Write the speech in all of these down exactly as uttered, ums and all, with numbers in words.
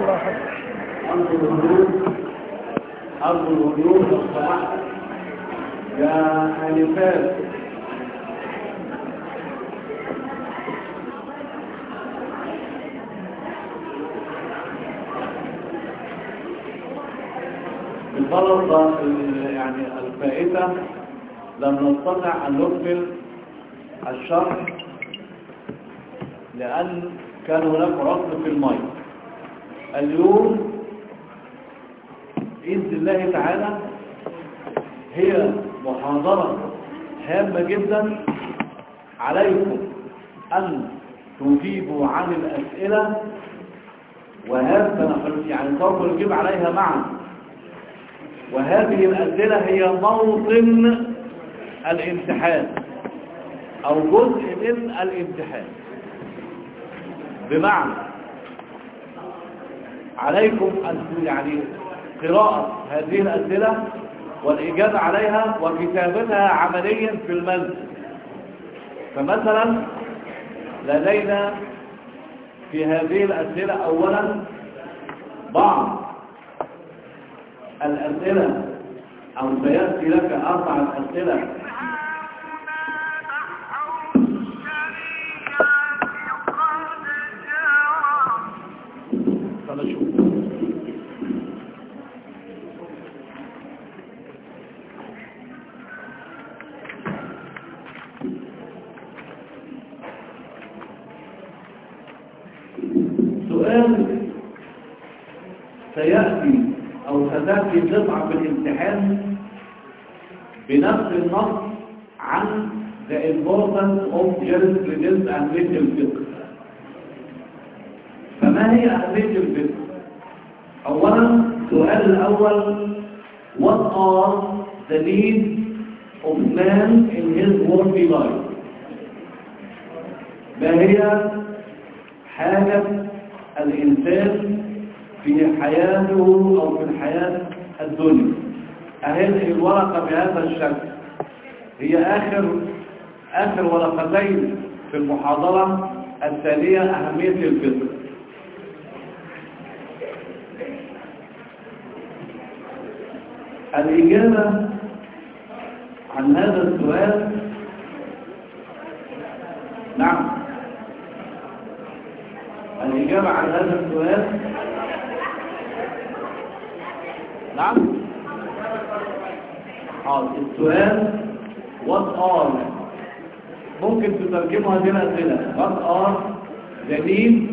أرض الهدوء أرض الهدوء لو سمحت يا آنفات. الفرصة يعني الفائتة لم نستطع أن نكمل الشرح لأن كان هناك عطل في الماء. اليوم بإذن الله تعالى هي محاضرة هامة جدا، عليكم أن تجيبوا عن الأسئلة، وهذا يعني سوف نجيب عليها معا. وهذه الأسئلة هي موطن الامتحان أو جزء من الامتحان، بمعنى عليكم أن يعني قراءة هذه الأسئلة والإجابة عليها وكتابتها عمليا في المنزل. فمثلا لدينا في هذه الأسئلة أولا بعض الأسئلة، أو سيأتي لك أربع أسئلة فنشوف. سؤال سيأتي أو ستأتي قطعة في الامتحان بنفس النص عن the importance of jurisprudence and legal fiqh. فما هي أهمية الفقه؟ أولا السؤال الأول what are the needs of man in his worldly life؟ ما هي حاجة الإنسان في حياته أو في الحياة الدنيا؟ هذه الورقة بهذا الشكل هي آخر آخر ورقتين في المحاضرة التالية، أهمية الفقه. الإجابة عن هذا السؤال نعم الإجابة عن هذا السؤال نعم حاضر. السؤال what are، ممكن تترجموا هذه الأسئلة what are the needs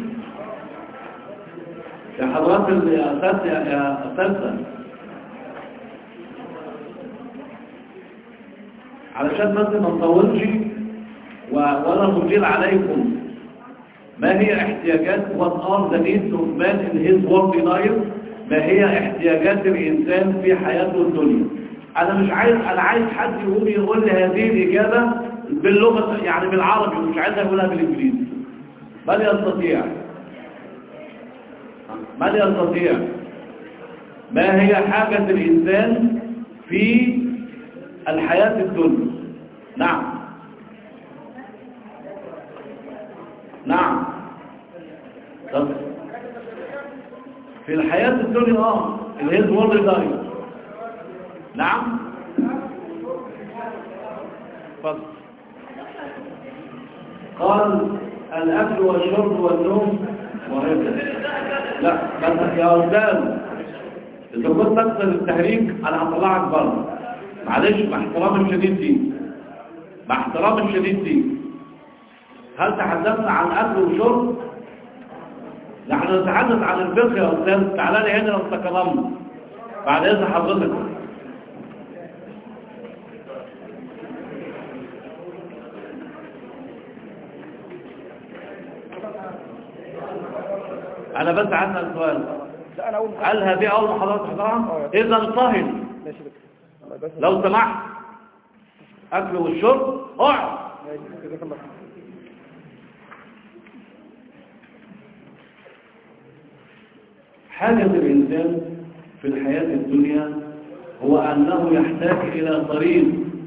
يا حضرات الأساس يا أساسا، علشان بس ما نطولش ولا نطيل عليكم. ما هي احتياجات what are the needs of man in his worldly life؟ ما هي احتياجات الإنسان في حياته الدنيا؟ أنا مش عايز أنا عايز حد يقول يقول لي هذه الإجابة باللغة يعني بالعربي، ومش عايز أقولها بالإنجليزي. من يستطيع؟ من يستطيع؟ ما هي حاجة الإنسان في الحياة الدنيا؟ نعم نعم طب في الحياة الدنيا اه الهيز وورلد لايف. نعم فضل. قال الأكل والشرب والنوم وهكذا. لا بس يا أستاذ إذا كنت تقصد التهريج أنا هطلعك بره، معلش مع احترام الشديد دي مع احترام الشديد دي هل تحدثنا عن أكل وشرب؟ نحن نتحدث عن الفقه يا أستاذ. تعالى لي هنا لو تكرمنا بعد إذن حضرتك. أنا بس عندنا السؤال، هل هذه أول محاضرة تحضرها؟ إذا انتهت لو سمحت أكل والشرب اقعد. حاجة الإنسان في الحياة الدنيا هو أنه يحتاج إلى طريق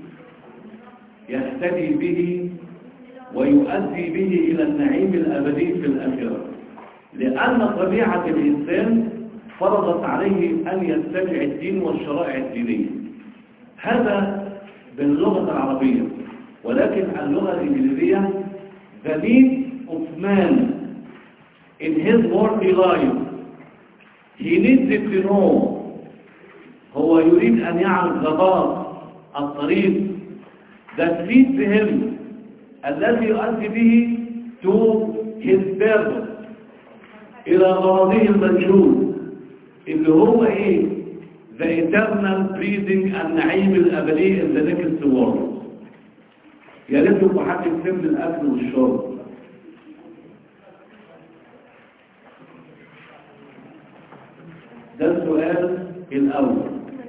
يهتدي به ويؤدي به إلى النعيم الأبدي في الآخرة. لأن طبيعة الإنسان فرضت عليه أن يتبع الدين والشرائع الدينية. هذا باللغة العربية، ولكن اللغة الإنجليزية the need of man in his worldly life he needs to know. هو يريد أن يعرف غبار الطريق that leads him الذي يؤدي به to his purpose إلى غرضه المنشود اللي هو إيه the eternal breathing النعيم الأبدي in the next world. يا ريت يبقى حد يكتب لي الأكل والشرب. ده السؤال الأول.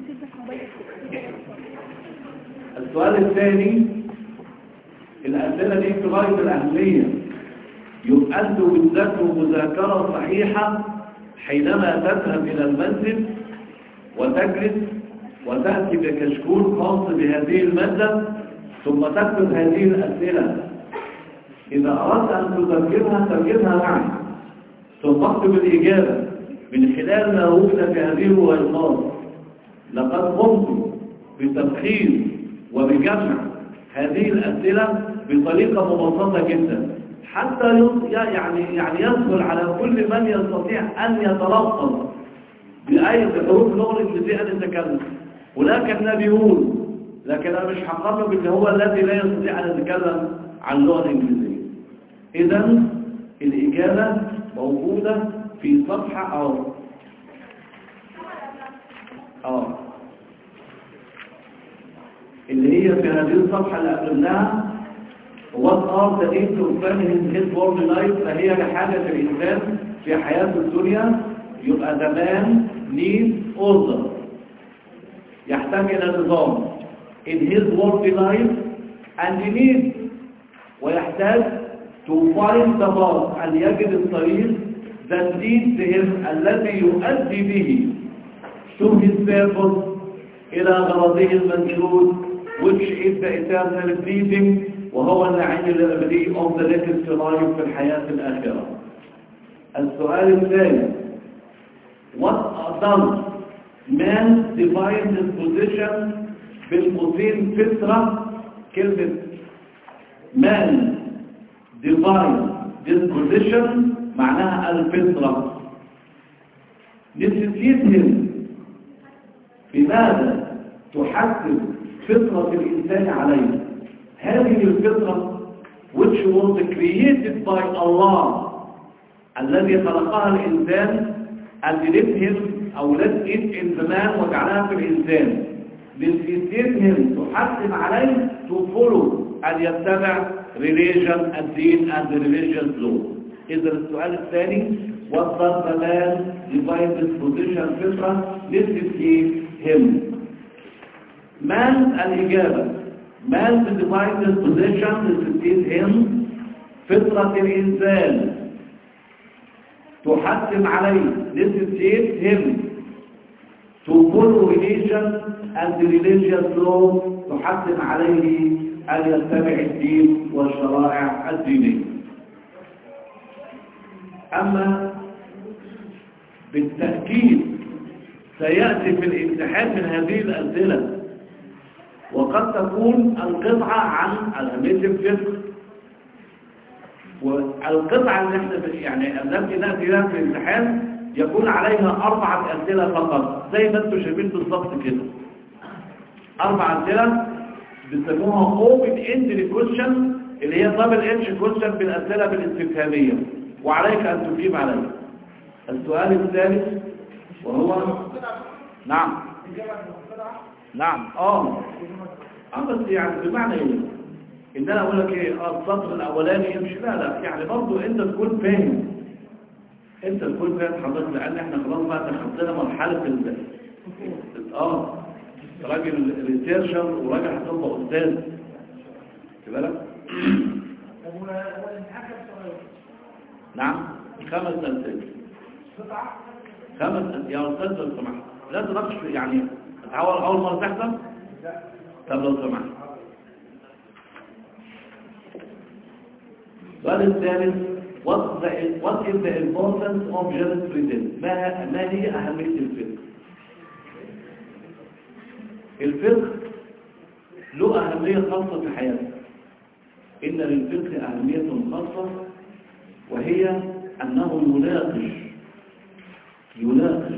السؤال الثاني، الأسئلة دي في غاية الأهمية، يبقى أنتوا بتذاكروا مذاكرة صحيحة حينما تذهب إلى المنزل وتجلس وتأتي بكشكول خاص بهذه المادة ثم تكتب هذه الأسئلة. إذا أردت أن تذكرها تذكرها معي ثم اكتب الإجابة من خلال ما وجد في هذه الورقات. لقد قمت بتبخير وبجمع هذه الأسئلة بطريقة مبسطة جدا حتى يعني يعني يسهل على كل من يستطيع أن يتلفظ بأي حروف اللغة الإنجليزية أن يتكلم. ولكن النبي يقول لكن أنا مش هقرب اللي هو الذي لا يستطيع أن يتكلم عن اللغة الإنجليزية. إذا الإجابة موجودة في صفحة أو أو اللي هي في هذه الصفحة اللي قبلناها. What are the needs of man in his world life؟ فهي لحاجة الإنسان في حياة الدنيا. يبقى the man needs order، يحتاج إلى نظام in his world life and he needs، ويحتاج to find the path، أن يجد الطريق that leads him الذي يؤدي به to his purpose إلى غرضه المنشود which is the eternal breathing، وهو النعيم الأبدي of the next life في الحياة الآخرة. السؤال الثاني، what does man define his position بالقوسين فطرة؟ كلمة man define this position معناها الفطرة. نسيتهم بماذا تحدد فطرة الإنسان عليه؟ هذه الفطرة which was created by Allah الذي خلقها الإنسان and let him أو let it in the man وجعلها في الإنسان. للإنسان تحتم عليه to follow أن يتبع religion and deen and religious law. إذا السؤال الثاني what does the man define this position فطرة؟ للإنسان him. man الإجابة man to define this position للإنسان him. فطرة الإنسان تحتم عليه للإنسان him to follow religion and the religious law تحتم عليه أن يتبع الدين والشرائع الدينية. أما بالتأكيد سيأتي في الامتحان من هذه الأسئلة، وقد تكون القطعة عن أهمية الفقه، والقطعة اللي احنا يعني التي نأتي لها في الامتحان يكون عليها أربعة أسئلة فقط زي ما انتم شايفين بالظبط كده. أربع أسئلة بيسموها open ended question اللي هي double edge question بالأسئلة بالاستفهامية، وعليك أن تجيب عليها. السؤال الثالث وهو نعم نعم اه اه بس يعني بمعنى ايه؟ ان انا اقول لك ايه اه السطر الاولاني يمشي، لا لا يعني برضه انت تكون فاهم، انت تكون فاهم حضرتك، لان احنا خلاص بقى دخلنا مرحله ال اه راجل ريسيرشر وراجل هتبقى استاذ، خد بالك. نعم خمس اسئله خمس اسئله يا استاذ لو سمحت، لا تناقش يعني هتحاول اول مره تحصل. طب لو سمحت السؤال الثالث what, the, what is the importance of jurisprudence؟ ما, ما هي أهمية الفقه؟ الفقه له أهمية خاصة في حياتنا. إن للفقه أهمية خاصة، وهي أنه يناقش يناقش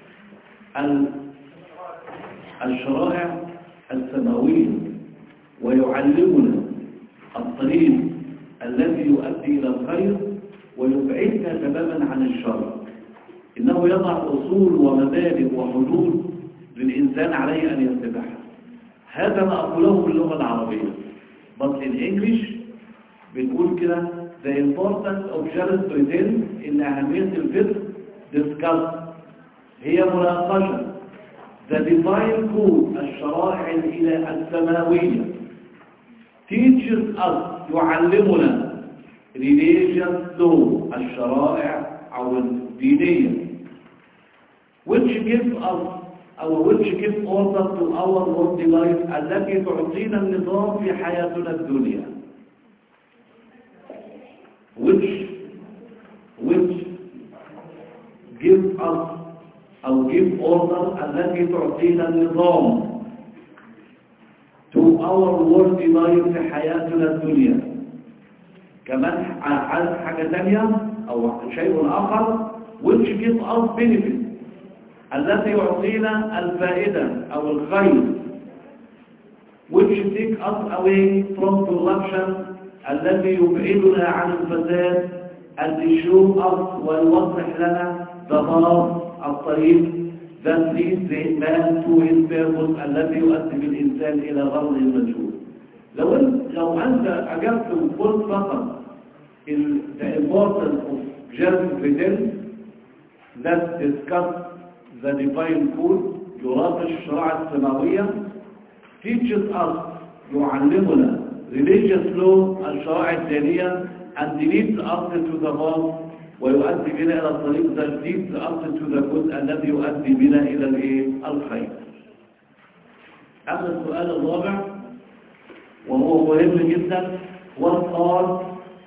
الشرائع السماوية، ويعلمنا الطريق الذي يؤدي إلى الخير، ويبعدنا تماما عن الشر. إنه يضع أصول ومبادئ وحدود للإنسان عليه أن يتبعها. هذا ما أقوله باللغة العربية. but in English بنقول كده the importance of jurisprudence، إن أهمية الفقه discuss هي مناقشة the divine code، الشرائع الإله السماوية teaches us، يعلمنا religious law، الشرائع أو الدينية which gives us أو which give order to our worldly life، التي تعطينا النظام في حياتنا الدنيا. which which give us أو give order التي تعطينا النظام to our worldly life في حياتنا الدنيا. كمان حاجة ثانية أو شيء آخر which give us benefit، التي يعطينا الفائدة أو الخير which take us away from corruption، الذي يبعدنا عن الفساد and show us ويوضح لنا the path، الطريق that leads the man to his purpose، الذي يؤدي بالإنسان إلى غرض المجهول. لو لو أنت أجبت وقلت فقط the importance of jurisprudence that discuss the divine code، يناقش الشرائع السماوية teaches us، يعلمنا religious law، الشرائع الدينية and leads us to the path، ويؤدي بنا إلى الطريق that leads us to the good، الذي يؤدي بنا إلى الخير. أما السؤال الرابع وهو مهم جدا، what are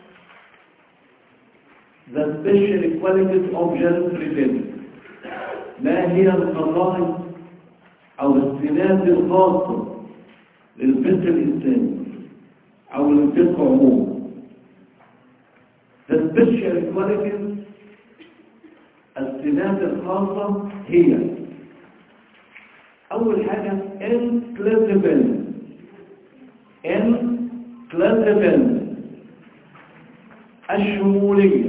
the special qualities of jurisprudence؟ ما هي الخصائص أو السمات الخاصة للفقه الإسلامي أو للفقه عموما؟ The special qualities، السمات الخاصة هي أول حاجة inclusive inclusive الشمولية،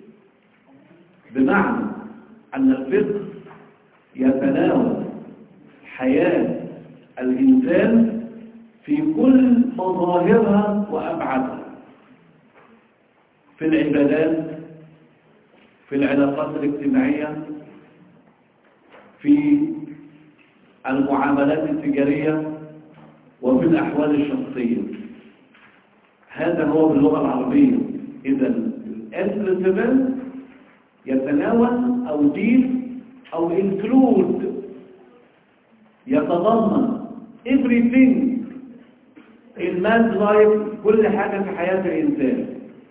بمعنى أن الفقه يتناول حياة الإنسان في كل مظاهرها وأبعادها، في العبادات، في العلاقات الاجتماعية، في المعاملات التجارية، وفي الأحوال الشخصية. هذا هو باللغة العربية. إذا الانكلوسيف يتناول أو دين أو include، يتضمن everything in man's life، كل حاجة في حياة الإنسان.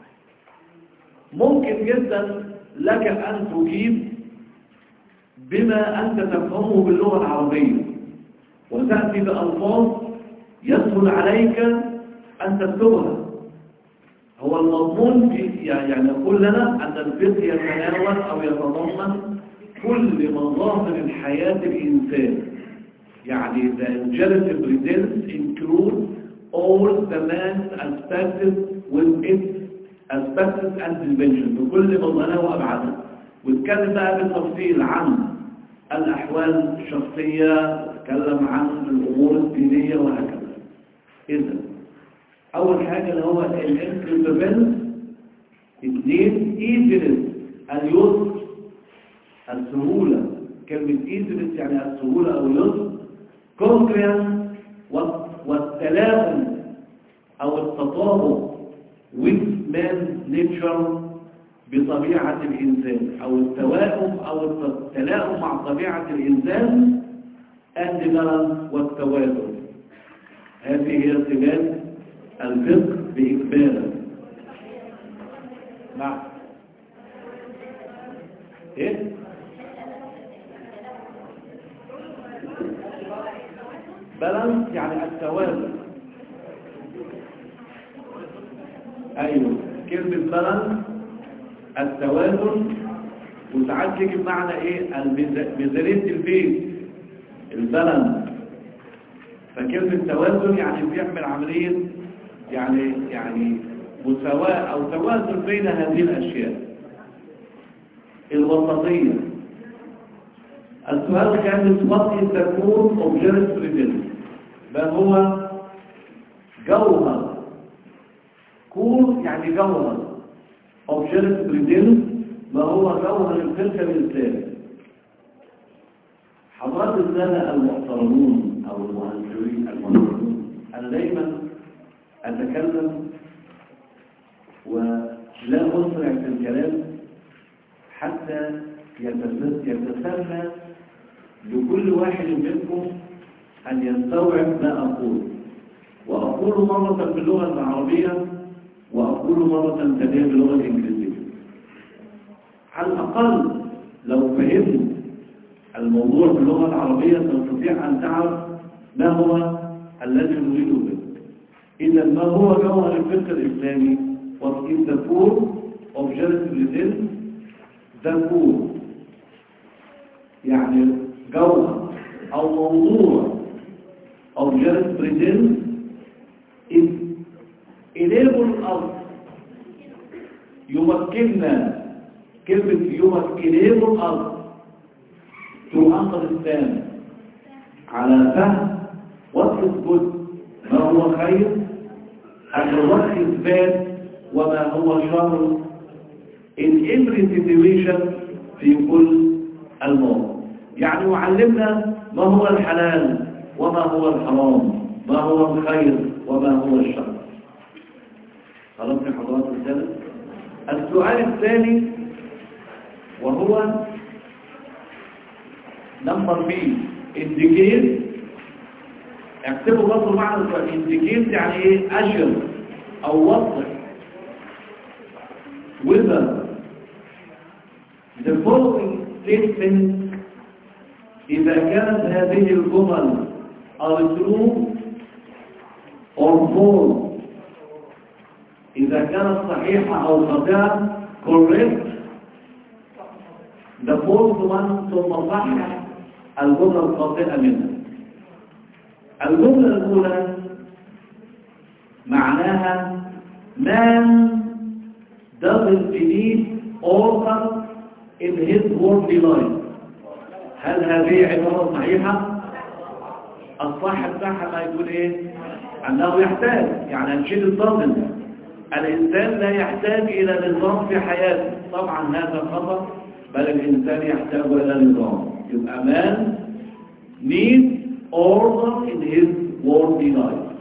ممكن جدا لك أن تجيب بما أنت تفهمه باللغة العربية، وتأتي بألفاظ يسهل عليك أن تكتبها. هو المضمون يعني يقول لنا أن الفقه يتناول أو يتضمن كل مظاهر الحياة الإنسان. يعني the jurisprudence includes all the man's aspects with its aspects and dimensions، بكل مظاهرها وأبعادها. واتكلم بقى بالتفصيل عن الأحوال الشخصية، اتكلم عن الأمور الدينية وهكذا. إذا أول حاجة اللي هو الانكلوسيفنس. اثنين ايزنس، اليسر، السهولة. كلمة ايزنس يعني السهولة أو اليسر. كونكريان، والتلائم أو التطابق with man's nature، بطبيعة الإنسان، أو التوائم أو التلائم مع طبيعة الإنسان، and balance، والتوازن. هذه هي صفات الفقه بإكماله. نعم. ايه بالانس يعني التوازن. ايوه كلمة بالانس التوازن، وساعات تيجي بمعنى ايه ميزانية البيت البالانس. فكلمة توازن يعني بيعمل عملية يعني يعني مساواة او توازن بين هذه الاشياء. الوسطية. السؤال الخامس what is the core of jurisprudence؟ ما هو جوهر كور يعني جوهر of jurisprudence، ما هو جوهر الفقه الإسلامي. حضرات السادة المحترمون أو المهندسين المهندسون، أنا دايما أتكلم ولا أسرع في الكلام حتى يتسنى لكل واحد منكم أن يستوعب ما أقول، وأقول مرة باللغة العربية وأقول مرة ثانية باللغة الإنجليزية. على الأقل لو فهمت الموضوع باللغة العربية تستطيع أن تعرف ما هو الذي نريده به. إذا ما هو جوهر الفقه الإسلامي؟ What is the core of jurisprudence؟ the core يعني جوهر أو موضوع of jurisprudence is enable us يمكننا كلمة يمكن enable us to understand على فهم what is good ما هو خير and what is bad وما هو شر in every situation في كل المواقف. يعني يعلمنا ما هو الحلال وما هو الحرام، ما هو الخير وما هو الشر. خلاص يا حضرات السادة. السؤال الثاني وهو نمبر بي indicate. اكتبوا برضه معنى السؤال indicate يعني ايه؟ اشر او وضح whether the following statements إذا كانت هذه الجمل are true or false، إذا كانت صحيحة أو خاطئة correct the false one ثم صحح الجملة الخاطئة منها. الجملة الأولى معناها man doesn't need order in his worldly life. هل هذه عبارة صحيحة؟ الصح بتاعها ما يقول ايه؟ انه يحتاج، يعني هنشيل الضغط. الانسان لا يحتاج الى نظام في حياته، طبعا هذا خطأ، بل الانسان يحتاج الى نظام. يبقى man needs order in his worldly life.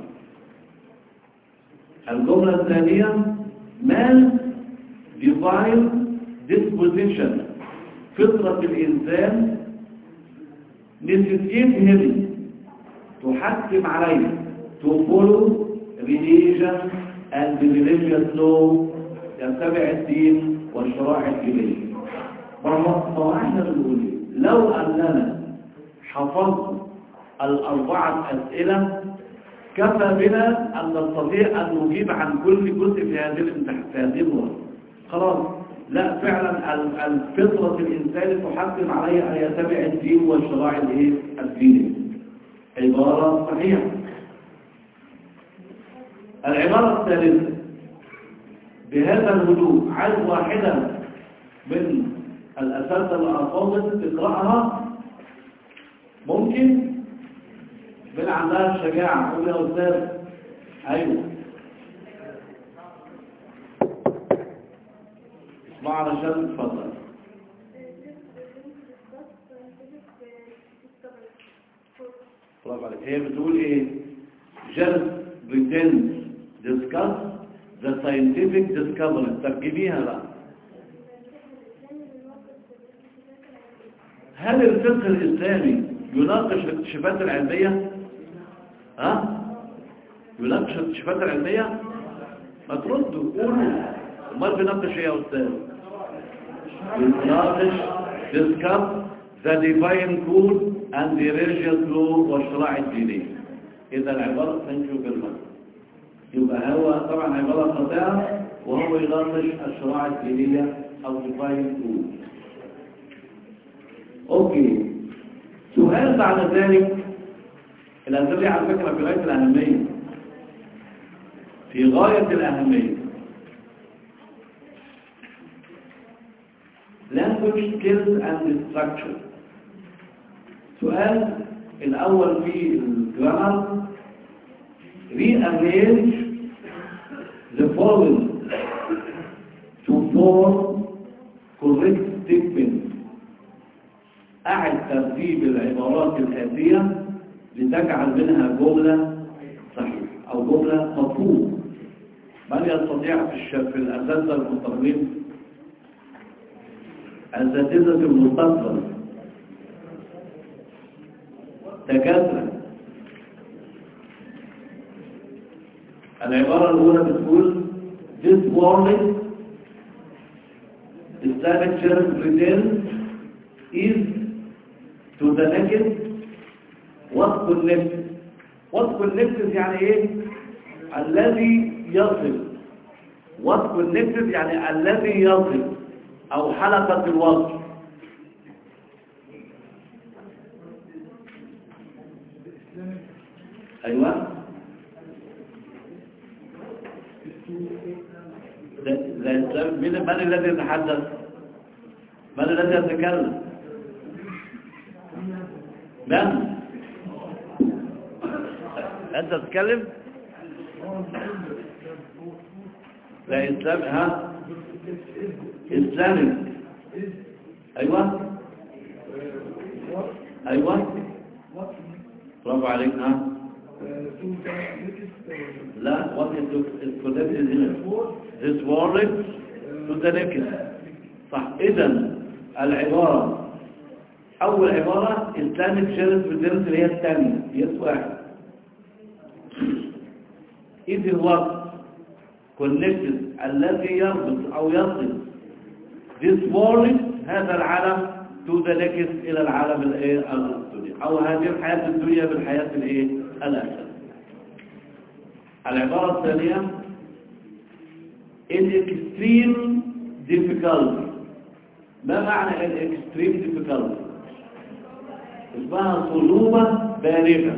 الجملة الثانية man divine disposition، فطرة الإنسان necessitate him تحكم عليه to follow religion and religious law، يتبع الدين والشرائع الدينية. ما احنا بنقول لو أننا حفظنا الأربعة أسئلة كفى بنا أن نستطيع أن نجيب عن كل جزء في هذه الامتحان في هذه الورقة. خلاص. لا فعلا الفطرة الإنسان تحكم عليه أن يتبع الدين والشرائع الدينية. عبارة صحيحة. العبارة الثالثة بهذا الهدوء عايز واحدة من الأساتذة الأفاضل تقرأها ممكن؟ من عندها الشجاعة قول يا أستاذ. أيوه اسمع علشان تفضل. برافو عليك. هي بتقول ايه؟ just pretend discuss the scientific discovery. ترجميها بقى. هل الفقه الإسلامي يناقش الاكتشافات العلمية؟ ها؟ يناقش الاكتشافات العلمية؟ ما تردوا قولوا. امال بيناقش ايه يا استاذ؟ بيناقش discuss the divine code and the religious law والشرائع الدينية. إذا العبارة thank you very much. يبقى هو طبعا عبارة خاطئة وهو يناقش الشرائع الدينية أو divine code. أوكي. سؤال بعد ذلك، الأسئلة على فكرة في غاية الأهمية، في غاية الأهمية. language skills and structure. سؤال الأول في الجرامر، rearrange the following to form correct statements. أعد ترتيب العبارات الآتية لتجعل منها جملة صحيحة أو جملة مفهومة. من يستطيع في الشرح الأساتذة المستقبلين، أساتذة المستقبل، دكاترة؟ العبارة الأولى بتقول this warning Islamic Church pretends is to the naked what connected. what connected يعني ايه؟ الذي يصل. what connected يعني الذي يصل او حلقة الوصل. ايوه من من الذي يتحدث؟ من الذي يتكلم؟ من؟ أنت تتكلم؟ لا إسلام. ها إسلامي. أيوة أيوة برافو عليك. ها لا what is connected in this word to the next. صح. إذن العبارة أول عبارة Islamic Church pretends اللي هي الثانية يس واحد. إذن what connected الذي يربط أو يصل this world هذا العالم to the next إلى العالم الإيه الدنيا أو هذه الحياة الدنيا بالحياة الإيه الآخرة. العبارة الثانية in extreme difficulty. ما معنى in extreme difficulty؟ اسمها صعوبة بالغة.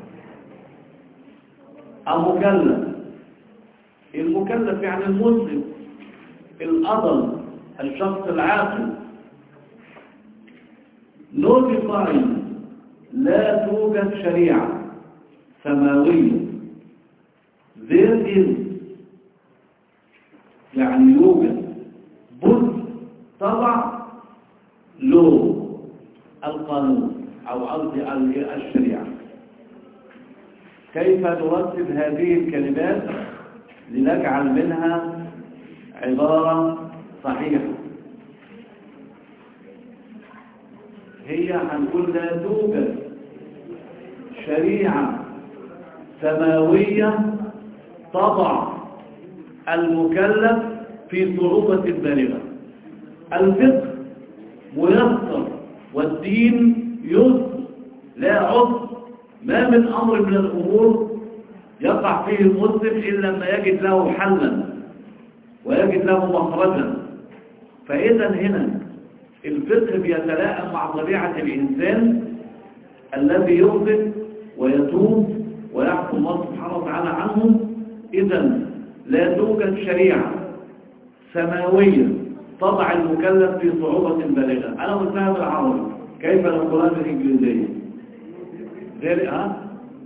المكلف، المكلف يعني المسلم الأضل الشخص العاقل. notify لا توجد شريعة سماوية. there is يعني يوجد بد طبع لو القانون أو قصدي الشريعة. كيف نرتب هذه الكلمات لنجعل منها عبارة صحيحة؟ هي هنقول لا توجد شريعة سماوية تضع المكلف في صعوبة بالغة. الفقه ميسر والدين يسر لا عسر. ما من أمر من الأمور يقع فيه المسلم إلا لما يجد له حلا ويجد له مخرجا. فإذا هنا الفقه بيتلائم مع طبيعة الإنسان الذي يغضب ويتوب ويحكم الله سبحانه وتعالى عنه. إذا لا توجد شريعة سماوية تضع المكلف في صعوبة بالغة. أنا قلتها بالعربي، كيف نقولها بالإنجليزية؟ غير ها؟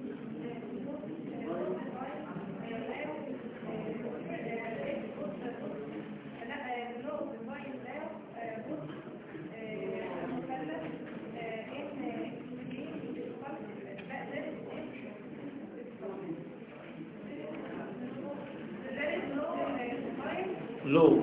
لو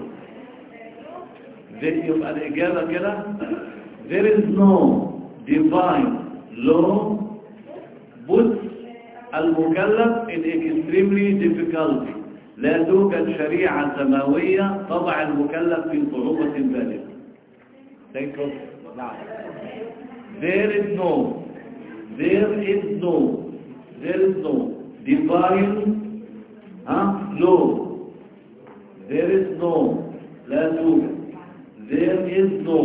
يبقى الإجابة كده there is no divine law puts المكلف in extremely difficulty. لا توجد شريعة سماوية تضع المكلف في صعوبة بالغة. نعم. There is no. There is no. There is no. Divine huh? law. There is no. لا توجد. There is no.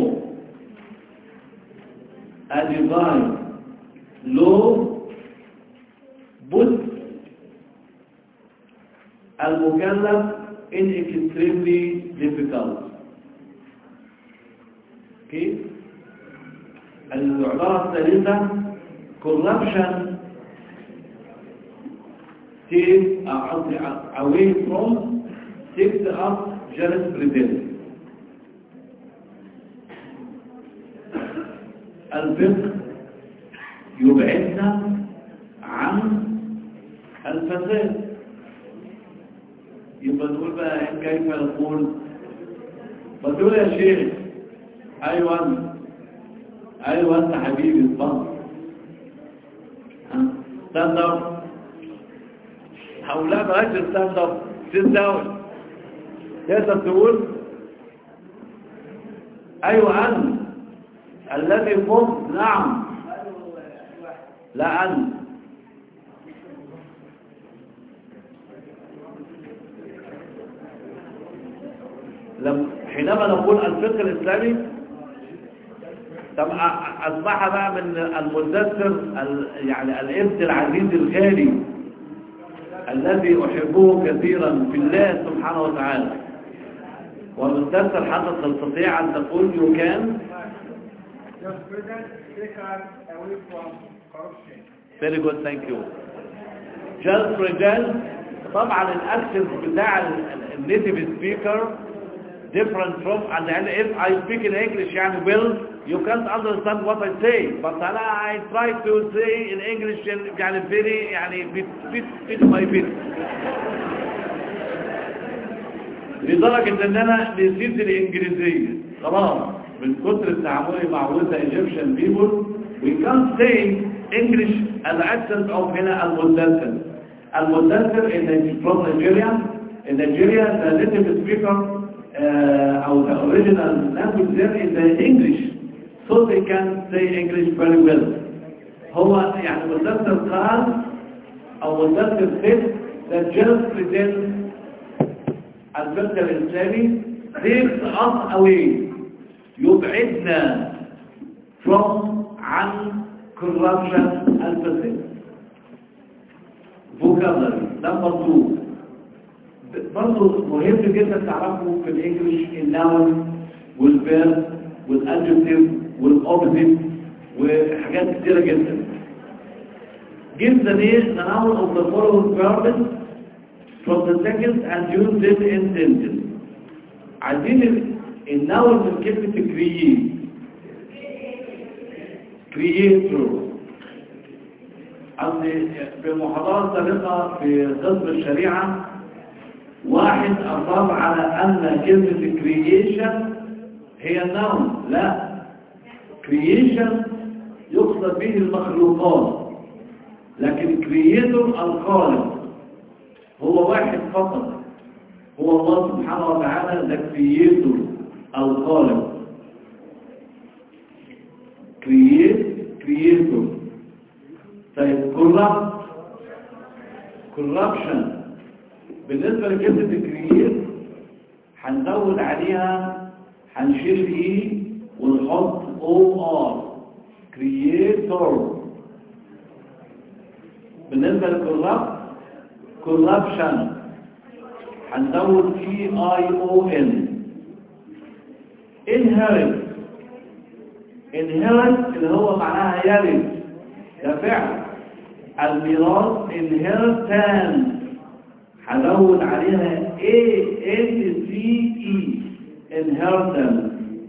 A divine law puts المكلف in extremely difficult. كيف؟ العبارة الثالثة corruption takes away from takes up jurisprudence. الفقه يبعدنا عن الفساد. يبقى نقول بقى كيف نقول بتقول يا شيخ ايوه انت ايوه انت حبيبي اتفضل ستاند اب او لا بلاش ستاند اب سيت داون تقدر تقول ايوه انت الذي قمت نعم لا انت حينما نقول الفقه الإسلامي طب أصبح بقى من المدثر يعني الابن العزيز الغالي الذي أحبه كثيرا في الله سبحانه وتعالى والمدثر حتى تستطيع أن تقول you can very good thank you just present طبعا الأكسنت بتاع النيتيف سبيكر different from and if I speak in English يعني well you can't understand what I say but أنا I try to say in English يعني very يعني bit bit bit by bit لدرجة ان انا نسيت الانجليزية خلاص من كتر تعاملي مع وزة Egyptian people we can't say English as accent of هنا المدثر المدثر in from Nigeria in Nigeria the native speaker Uh, or the original language there is the English so they can say English very well هو يعني مدثر قال أو مدثر said that just present الفقه الإسلامي takes us away يبعدنا from عن corruption الفساد vocabulary number two برضه مهم جدا تعرفوا في الانجليش النون والفيرب والادجكتيف والاوبجكت وحاجات كتيره جدا. Give the name the noun of the following verbs from the second and use them in sentence. عايزين النون من كلمه create creator. أصل في محاضرات سابقه في قسم الشريعه واحد أصاب على أن كلمة creation هي النون لا creation يقصد به المخلوقات لكن creator الخالق هو واحد فقط هو الله سبحانه وتعالى the creator الخالق create creator طيب corrupt corruption بالنسبة لكلمة الكرييت هنزود عليها هنشيل ايه ونحط او ار كرييتور. بالنسبة للكورابت كورابشن هنزود اي اي او ان. inherit inherit اللي هو معناها يرث ده فعل الميراث inheritance هزود عليها A N C E inheritance.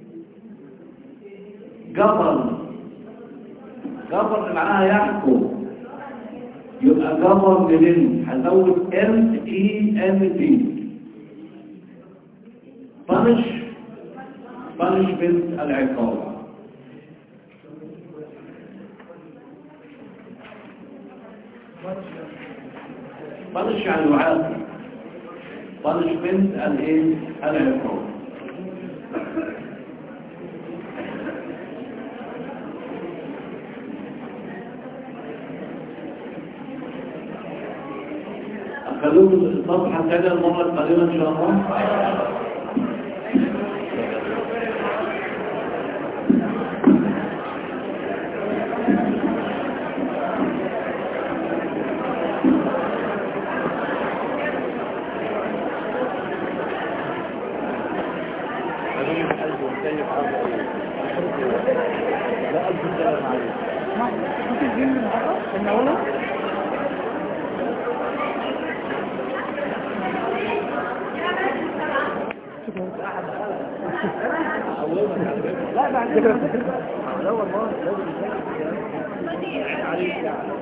govern govern معناها يحكم يبقى govern منين هزود M E N T. punish punishment العقاب. punish يعني يعاقب punishment الايه العقاب. خلوكم الصفحة الثانية المرة القادمة إن شاء الله. لا بعد كده. لا والله لازم